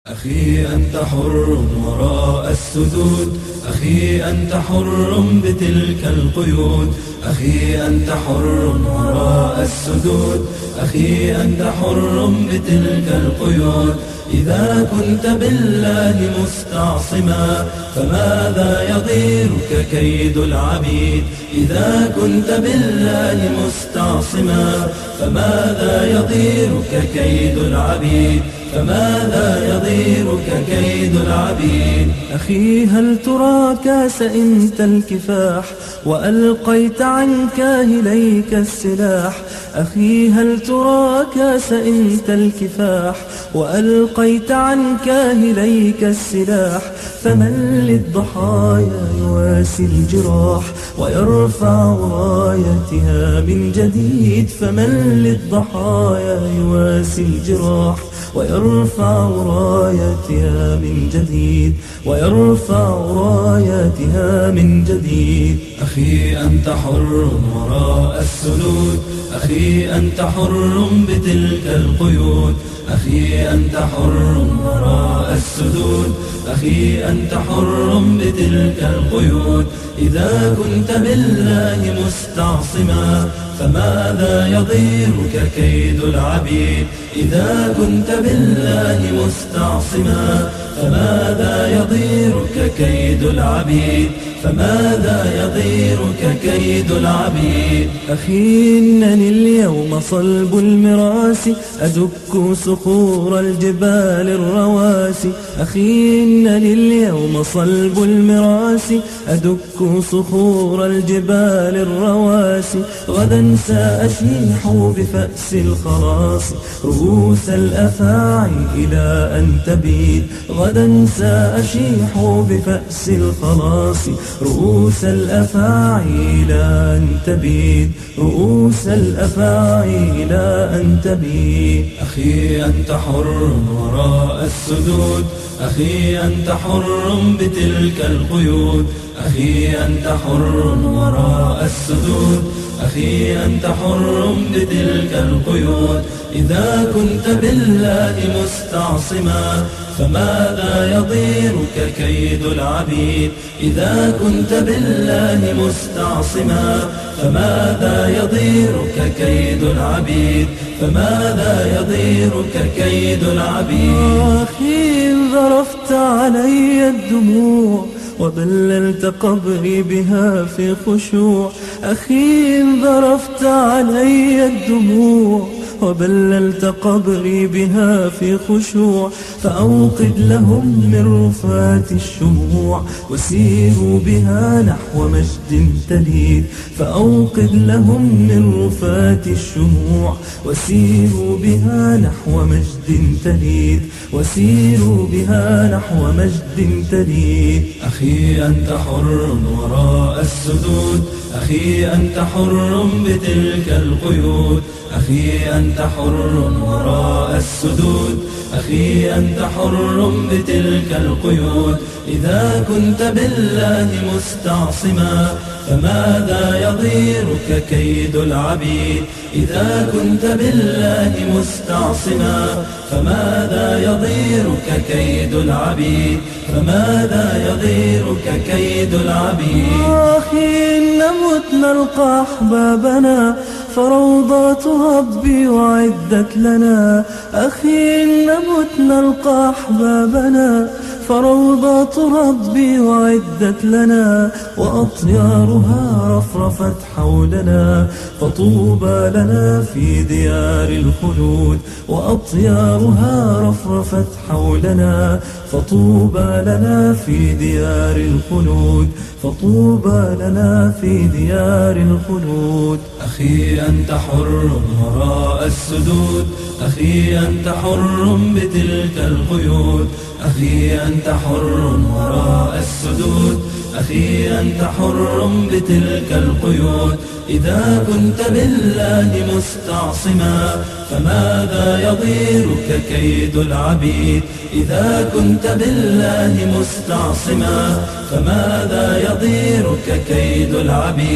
أخي أنت حر وراء السدود، أخي أنت حر بتلك القيود، أخي أنت حر وراء السدود، أخي أنت حر بتلك القيود. إذا كنت بالله مستعصما فماذا يضيرك كيد العبيد؟ إذا كنت بالله مستعصما فماذا يضيرك كيد العبيد؟ فماذا يضيرك كيد العبيد؟ أخي هل تراك سئمت الكفاح وألقيت عن كاهليك السلاح؟ أخي هل تراك سئمت الكفاح وألقيت عن كاهليك السلاح؟ فمن للضحايا يواسي الجراح ويرفع رايتها من جديد؟ فمن للضحايا يواسي الجراح ويرفع رايتها من جديد، ويرفع رايتها من جديد. أخي أنت حر وراء السدود، أخي أنت حر بتلك القيود، أخي أنت حر وراء السدود، أخي أنت حر بتلك القيود. إذا كنت بالله مستعصما فماذا يضيرك كيد العبيد؟ إذا كنت بالله مستعصما فماذا يضيرك كيد العبيد؟ فماذا يضيرك كيد العبيد؟ أخي إنني اليوم صلب المراس أدك صخور الجبال الرواسي. أخي إنني اليوم صلب المراس أدك صخور الجبال الرواسي. غدا سأشيح بفأس الخلاص رؤوس الأفاعي إلى أن تبيد. غدا سأشيح بفأس الخلاص رؤوس الأفاعي إلى أن تبيد، رؤوس الأفاعي إلى أن تبيد. أخي أنت حر وراء السدود، أخي أنت حر بتلك القيود، أخي أنت حر وراء السدود، أخي أنت حر بتلك القيود. إذا كنت بالله مستعصما فماذا يضيرك كيد العبيد؟ إذا كنت بالله مستعصما فماذا يضيرك كيد العبيد؟ فماذا يضيرك كيد العبيد؟ أخي إن ذرفت علي الدموع وبللت قبري بها في خشوع. أخي إن ذرفت علي الدموع وبللت قبري بها في خشوع. فأوقد لهم من رفات الشموع وسيروا بها نحو مجد تليد. فأوقد لهم من رفات الشموع وسيروا بها نحو مجد تليد، وسيروا بها نحو مجد تليد. أخي أنت حر وراء السدود، أخي أنت حر بتلك القيود، أخي أنت حر وراء السدود، أخي أنت حر بتلك القيود. إذا كنت بالله مستعصما فماذا يضيرك كيد العبيد؟ إذا كنت بالله مستعصما فماذا يضيرك كيد العبيد؟ فماذا يضيرك كيد العبيد؟ أخي إن متنا نلقى أحبابنا فروضات ربي وعدت لنا. أخي إن متنا نلقى أحبابنا فروضات ربي وعدت لنا. وأطيارها رفرفت حولنا فطوبى لنا في ديار الخلود. وأطيارها رفرفت حولنا فطوبى لنا في ديار الخلود، فطوبى لنا في ديار الخلود. أخي أنت حر وراء السدود، أخي أنت حر بتلك القيود، أخي أنت حر وراء السدود، أخي أنت حر بتلك القيود. إذا كنت بالله مستعصما فماذا يضيرك كيد العبيد؟ إذا كنت بالله مستعصما فماذا يضيرك كيد العبيد؟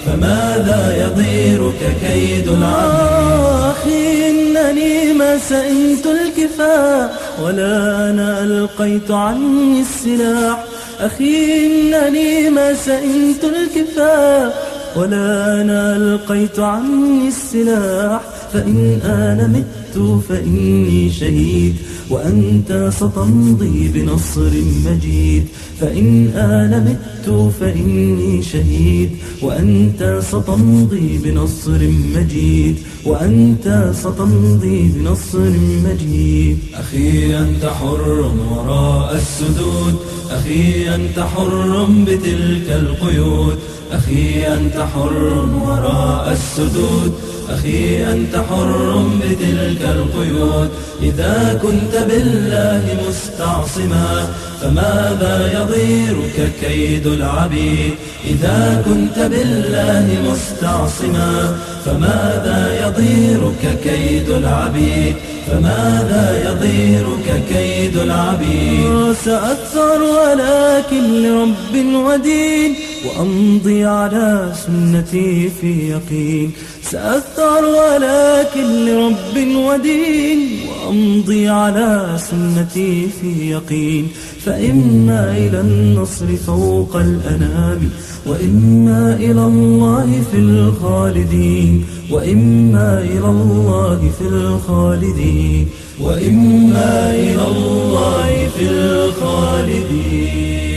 فماذا يضيرك كيد العبيد. أخي إنني ما سئمت الكفاح ولا أنا ألقيت عني السلاح. أخي إنني ما سئمت الكفاح ولا أنا ألقيت عني السلاح. فإن أنا مت فإني شهيد وأنت ستمضي بنصر مجيد. فإن أنا مت فإني شهيد وأنت ستمضي بنصر مجيد. وأنت ستمضي بنصر مجيد. أخي أنت حر وراء السدود، أخي أنت حر بتلك القيود. أخي أنت حر وراء السدود، أخي أنت حر بتلك القيود. إذا كنت بالله مستعصما فماذا يضيرك كيد العبيد. إذا كنت بالله مستعصما فماذا يضيرك كيد العبيد. فماذا يضيرك كيد العبيد. سأثر ولكن لرب ودين وأمضي على سنتي في يقين. سأثر ولكن لرب ودين وأمضي على سنتي في يقين. فإما إلى النصر فوق الأنام وإما إلى الله في الخالدين. وإما إلى الله في الخالدين. وإما إلى الله في الخالدين.